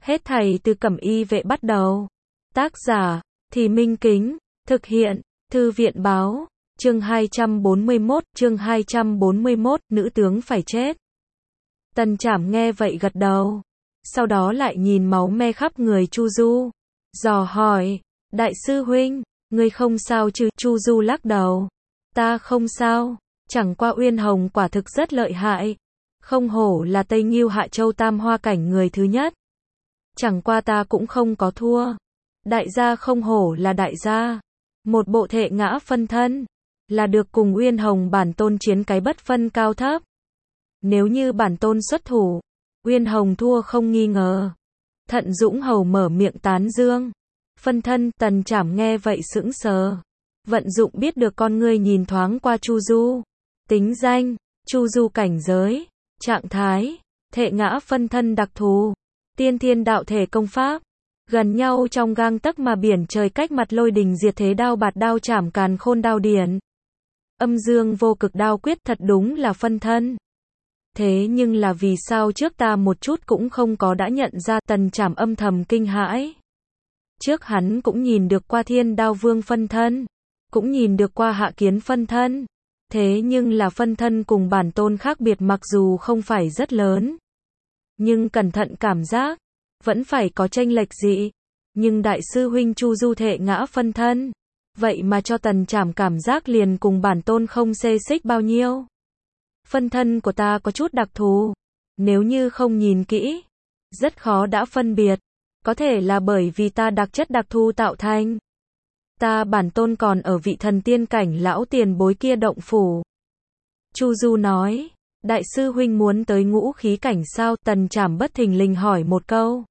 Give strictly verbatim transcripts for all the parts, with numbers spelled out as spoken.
Hết thảy từ Cẩm Y vệ bắt đầu. Tác giả, Thì Minh Kính, thực hiện, Thư viện báo, chương hai trăm bốn mươi mốt, chương hai trăm bốn mươi mốt, nữ tướng phải chết. Tần Trảm nghe vậy gật đầu, sau đó lại nhìn máu me khắp người Chu Du, dò hỏi, đại sư huynh, ngươi không sao chứ? Chu Du lắc đầu, ta không sao, chẳng qua Uyên Hồng quả thực rất lợi hại, không hổ là Tây Ngưu Hạ Châu tam hoa cảnh người thứ nhất. Chẳng qua ta cũng không có thua. Đại gia không hổ là đại gia. Một bộ thệ ngã phân thân, là được cùng Uyên Hồng bản tôn chiến cái bất phân cao thấp. Nếu như bản tôn xuất thủ, Uyên Hồng thua không nghi ngờ. Thận Dũng Hầu mở miệng tán dương. Phân thân, Tần Trảm nghe vậy sững sờ. Vận dụng biết được con ngươi nhìn thoáng qua Chu Du. Tính danh, Chu Du cảnh giới, trạng thái, thệ ngã phân thân đặc thù, tiên thiên đạo thể công pháp, gần nhau trong gang tấc mà biển trời cách mặt lôi đình diệt thế đao bạt đao chảm càn khôn đao điển. Âm dương vô cực đao quyết thật đúng là phân thân. Thế nhưng là vì sao trước ta một chút cũng không có đã nhận ra? Tần Trảm âm thầm kinh hãi. Trước hắn cũng nhìn được qua Thiên Đao Vương phân thân, cũng nhìn được qua Hạ Kiến phân thân. Thế nhưng là phân thân cùng bản tôn khác biệt mặc dù không phải rất lớn, nhưng cẩn thận cảm giác, vẫn phải có chênh lệch gì. Nhưng đại sư huynh Chu Du thệ ngã phân thân, vậy mà cho Tần Trảm cảm giác liền cùng bản tôn không xê xích bao nhiêu. Phân thân của ta có chút đặc thù, nếu như không nhìn kỹ, rất khó đã phân biệt, có thể là bởi vì ta đặc chất đặc thù tạo thành. Ta bản tôn còn ở vị thần tiên cảnh lão tiền bối kia động phủ. Chu Du nói, đại sư huynh muốn tới ngũ khí cảnh sao? Tần Trảm bất thình lình hỏi một câu.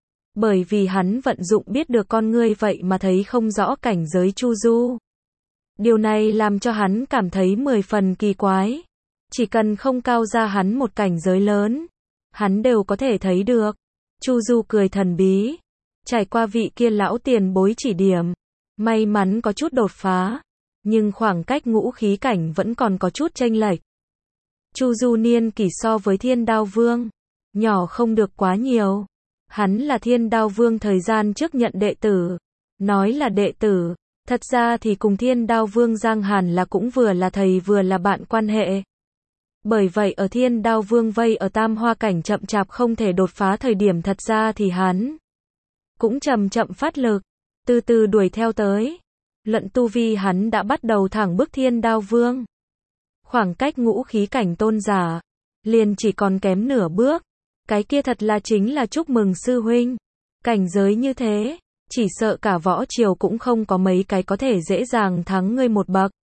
Bởi vì hắn vận dụng biết được con ngươi vậy mà thấy không rõ cảnh giới Chu Du. Điều này làm cho hắn cảm thấy mười phần kỳ quái. Chỉ cần không cao ra hắn một cảnh giới lớn, hắn đều có thể thấy được. Chu Du cười thần bí, trải qua vị kia lão tiền bối chỉ điểm, may mắn có chút đột phá, nhưng khoảng cách ngũ khí cảnh vẫn còn có chút chênh lệch. Chu Du niên kỷ so với Thiên Đao Vương, nhỏ không được quá nhiều. Hắn là Thiên Đao Vương thời gian trước nhận đệ tử. Nói là đệ tử, thật ra thì cùng Thiên Đao Vương Giang Hàn là cũng vừa là thầy vừa là bạn quan hệ. Bởi vậy ở Thiên Đao Vương vây ở tam hoa cảnh chậm chạp không thể đột phá thời điểm thật ra thì hắn cũng chậm chậm phát lực, từ từ đuổi theo tới. Luận tu vi hắn đã bắt đầu thẳng bước Thiên Đao Vương. Khoảng cách ngũ khí cảnh tôn giả, liền chỉ còn kém nửa bước. Cái kia thật là chính là chúc mừng sư huynh. Cảnh giới như thế, chỉ sợ cả võ triều cũng không có mấy cái có thể dễ dàng thắng ngươi một bậc.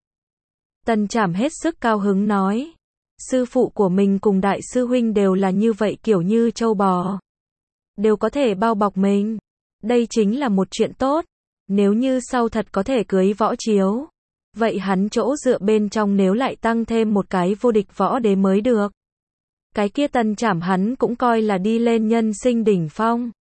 Tần Trảm hết sức cao hứng nói. Sư phụ của mình cùng đại sư huynh đều là như vậy, kiểu như trâu bò, đều có thể bao bọc mình. Đây chính là một chuyện tốt. Nếu như sau thật có thể cưới võ chiếu, vậy hắn chỗ dựa bên trong nếu lại tăng thêm một cái vô địch võ đế mới được. Cái kia Tần Trảm hắn cũng coi là đi lên nhân sinh đỉnh phong.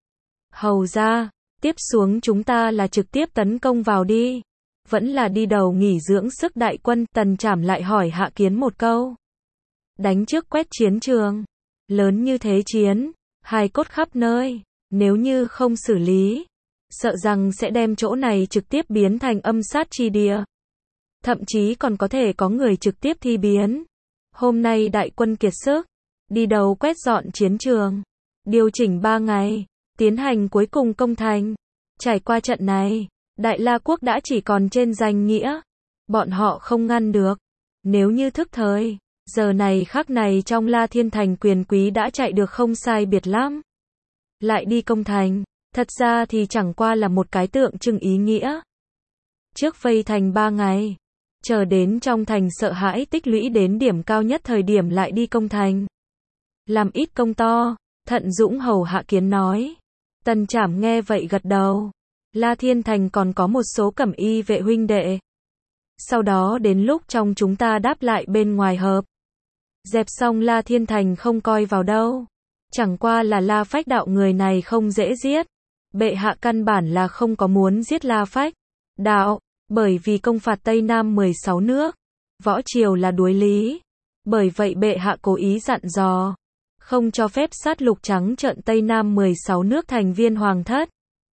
Hầu ra, tiếp xuống chúng ta là trực tiếp tấn công vào đi, vẫn là đi đầu nghỉ dưỡng sức đại quân? Tần Trảm lại hỏi Hạ Kiến một câu. Đánh trước quét chiến trường, lớn như thế chiến, hài cốt khắp nơi, nếu như không xử lý, sợ rằng sẽ đem chỗ này trực tiếp biến thành âm sát chi địa. Thậm chí còn có thể có người trực tiếp thi biến. Hôm nay đại quân kiệt sức, đi đầu quét dọn chiến trường, điều chỉnh ba ngày, tiến hành cuối cùng công thành. Trải qua trận này, Đại La Quốc đã chỉ còn trên danh nghĩa, bọn họ không ngăn được. Nếu như thức thời, giờ này khắc này trong La Thiên Thành quyền quý đã chạy được không sai biệt lắm. Lại đi công thành, thật ra thì chẳng qua là một cái tượng trưng ý nghĩa. Trước vây thành ba ngày, chờ đến trong thành sợ hãi tích lũy đến điểm cao nhất thời điểm lại đi công thành. Làm ít công to, Thận Dũng Hầu Hạ Kiến nói. Tần Trảm nghe vậy gật đầu. La Thiên Thành còn có một số Cẩm Y vệ huynh đệ. Sau đó đến lúc trong chúng ta đáp lại bên ngoài hợp. Dẹp xong La Thiên Thành không coi vào đâu. Chẳng qua là La Phách đạo người này không dễ giết. Bệ hạ căn bản là không có muốn giết La Phách đạo, bởi vì công phạt Tây Nam mười sáu nước, võ triều là đối lý. Bởi vậy bệ hạ cố ý dặn dò, không cho phép sát lục trắng trợn Tây Nam mười sáu nước thành viên hoàng thất.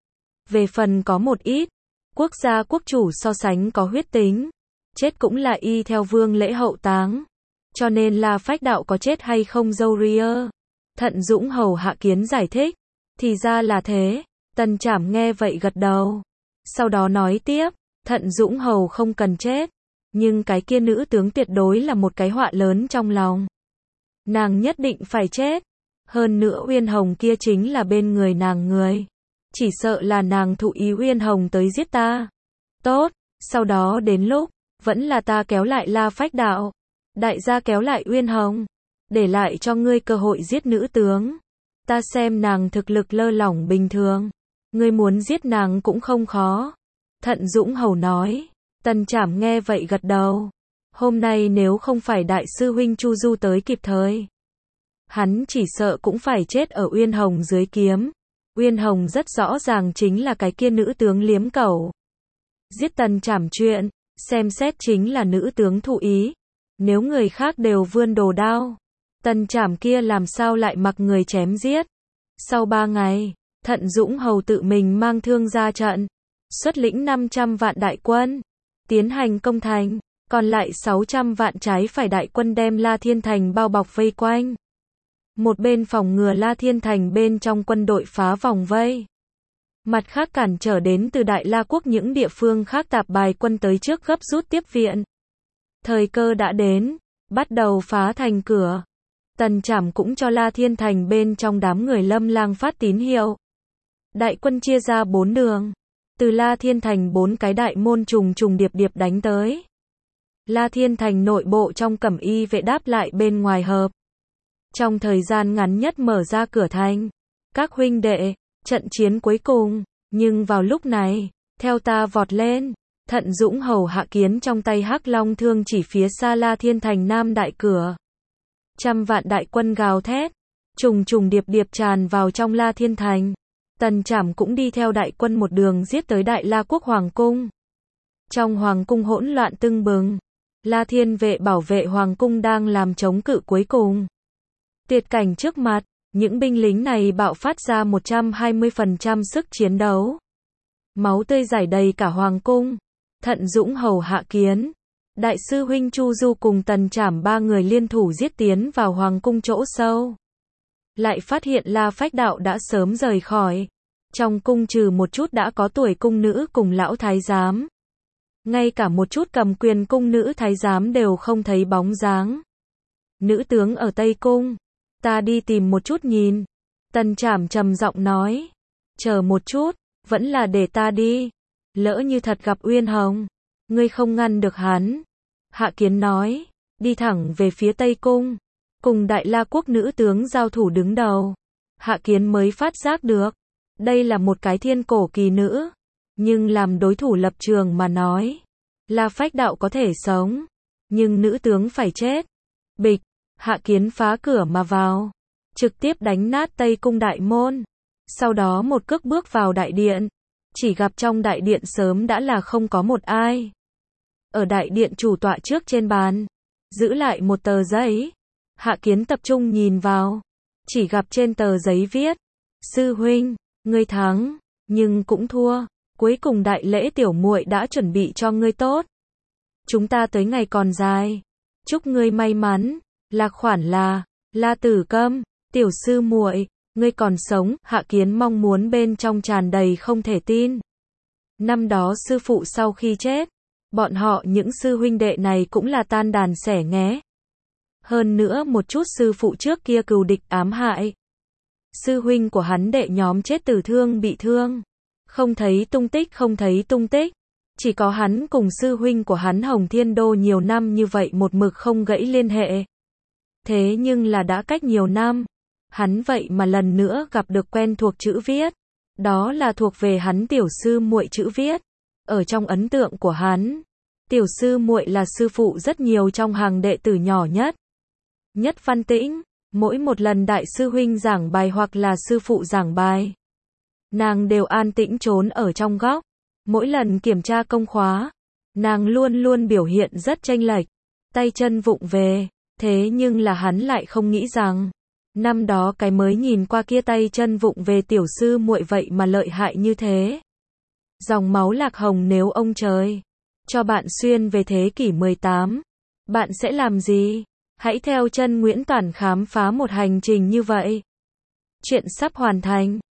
Về phần có một ít quốc gia quốc chủ so sánh có huyết tính, chết cũng là y theo vương lễ hậu táng. Cho nên La Phách Đạo có chết hay không dâu ria. Thận Dũng hầu Hạ Kiến giải thích, thì ra là thế. Tần Trảm nghe vậy gật đầu. Sau đó nói tiếp, Thận Dũng hầu không cần chết, nhưng cái kia nữ tướng tuyệt đối là một cái họa lớn trong lòng. Nàng nhất định phải chết. Hơn nữa Uyên Hồng kia chính là bên người nàng người. Chỉ sợ là nàng thụ ý Uyên Hồng tới giết ta. Tốt, sau đó đến lúc, vẫn là ta kéo lại La Phách Đạo. Đại gia kéo lại Uyên Hồng, để lại cho ngươi cơ hội giết nữ tướng. Ta xem nàng thực lực lơ lỏng bình thường, ngươi muốn giết nàng cũng không khó. Thận Dũng hầu nói. Tần Trảm nghe vậy gật đầu. Hôm nay nếu không phải đại sư huynh Chu Du tới kịp thời, hắn chỉ sợ cũng phải chết ở Uyên Hồng dưới kiếm. Uyên Hồng rất rõ ràng chính là cái kia nữ tướng liếm cẩu. Giết Tần Trảm chuyện, xem xét chính là nữ tướng thụ ý. Nếu người khác đều vươn đồ đao, Tần Trảm kia làm sao lại mặc người chém giết. Sau ba ngày, Thận Dũng hầu tự mình mang thương ra trận, xuất lĩnh năm trăm vạn đại quân, tiến hành công thành, còn lại sáu trăm vạn trái phải đại quân đem La Thiên Thành bao bọc vây quanh. Một bên phòng ngừa La Thiên Thành bên trong quân đội phá vòng vây. Mặt khác cản trở đến từ Đại La Quốc những địa phương khác tạp bài quân tới trước gấp rút tiếp viện. Thời cơ đã đến, bắt đầu phá thành cửa. Tần Trảm cũng cho La Thiên Thành bên trong đám người Lâm Lang phát tín hiệu. Đại quân chia ra bốn đường. Từ La Thiên Thành bốn cái đại môn trùng trùng điệp điệp đánh tới. La Thiên Thành nội bộ trong cẩm y vệ đáp lại bên ngoài hợp. Trong thời gian ngắn nhất mở ra cửa thành. Các huynh đệ, trận chiến cuối cùng. Nhưng vào lúc này, theo ta vọt lên. Thận Dũng hầu Hạ Kiến trong tay hắc long thương chỉ phía xa La Thiên Thành nam đại cửa. Trăm vạn đại quân gào thét, trùng trùng điệp điệp tràn vào trong La Thiên Thành. Tần Trảm cũng đi theo đại quân một đường giết tới Đại La Quốc Hoàng Cung. Trong Hoàng Cung hỗn loạn tưng bừng. La Thiên vệ bảo vệ Hoàng Cung đang làm chống cự cuối cùng. Tuyệt cảnh trước mặt, những binh lính này bạo phát ra một trăm hai mươi phần trăm sức chiến đấu. Máu tươi rải đầy cả Hoàng Cung. Thận Dũng hầu Hạ Kiến, đại sư huynh Chu Du cùng Tần Trảm ba người liên thủ giết tiến vào Hoàng Cung chỗ sâu. Lại phát hiện La Phách Đạo đã sớm rời khỏi. Trong cung trừ một chút đã có tuổi cung nữ cùng lão thái giám. Ngay cả một chút cầm quyền cung nữ thái giám đều không thấy bóng dáng. Nữ tướng ở Tây Cung. Ta đi tìm một chút nhìn. Tần Trảm trầm giọng nói. Chờ một chút, vẫn là để ta đi. Lỡ như thật gặp Uyên Hồng, ngươi không ngăn được hắn. Hạ Kiến nói. Đi thẳng về phía Tây Cung. Cùng Đại La Quốc nữ tướng giao thủ đứng đầu. Hạ Kiến mới phát giác được. Đây là một cái thiên cổ kỳ nữ. Nhưng làm đối thủ lập trường mà nói. La Phách Đạo có thể sống. Nhưng nữ tướng phải chết. Bịch. Hạ Kiến phá cửa mà vào. Trực tiếp đánh nát Tây Cung đại môn. Sau đó một cước bước vào đại điện. Chỉ gặp trong đại điện sớm đã là không có một ai. Ở đại điện chủ tọa trước trên bàn. Giữ lại một tờ giấy. Hạ Kiến tập trung nhìn vào. Chỉ gặp trên tờ giấy viết. Sư huynh, ngươi thắng, nhưng cũng thua. Cuối cùng đại lễ tiểu muội đã chuẩn bị cho ngươi tốt. Chúng ta tới ngày còn dài. Chúc ngươi may mắn. Lạc khoản là, La Tử Câm, tiểu sư muội, ngươi còn sống. Hạ Kiến mong muốn bên trong tràn đầy không thể tin. Năm đó sư phụ sau khi chết, bọn họ những sư huynh đệ này cũng là tan đàn xẻ nghé. Hơn nữa một chút sư phụ trước kia cừu địch ám hại. Sư huynh của hắn đệ nhóm chết tử thương bị thương. Không thấy tung tích không thấy tung tích. Chỉ có hắn cùng sư huynh của hắn Hồng Thiên Đô nhiều năm như vậy một mực không gãy liên hệ. Thế nhưng là đã cách nhiều năm. Hắn vậy mà lần nữa gặp được quen thuộc chữ viết. Đó là thuộc về hắn tiểu sư muội chữ viết. Ở trong ấn tượng của hắn, tiểu sư muội là sư phụ rất nhiều trong hàng đệ tử nhỏ nhất. Nhất Văn Tĩnh, mỗi một lần đại sư huynh giảng bài hoặc là sư phụ giảng bài, nàng đều an tĩnh trốn ở trong góc. Mỗi lần kiểm tra công khóa, nàng luôn luôn biểu hiện rất chênh lệch, tay chân vụng về. Thế nhưng là hắn lại không nghĩ rằng, Năm đó cái mới nhìn qua kia tay chân vụng về tiểu sư muội vậy mà lợi hại như thế. Dòng máu Lạc Hồng nếu ông trời cho bạn xuyên về thế kỷ mười tám, bạn sẽ làm gì? Hãy theo chân Nguyễn Toản khám phá một hành trình như vậy. Chuyện sắp hoàn thành.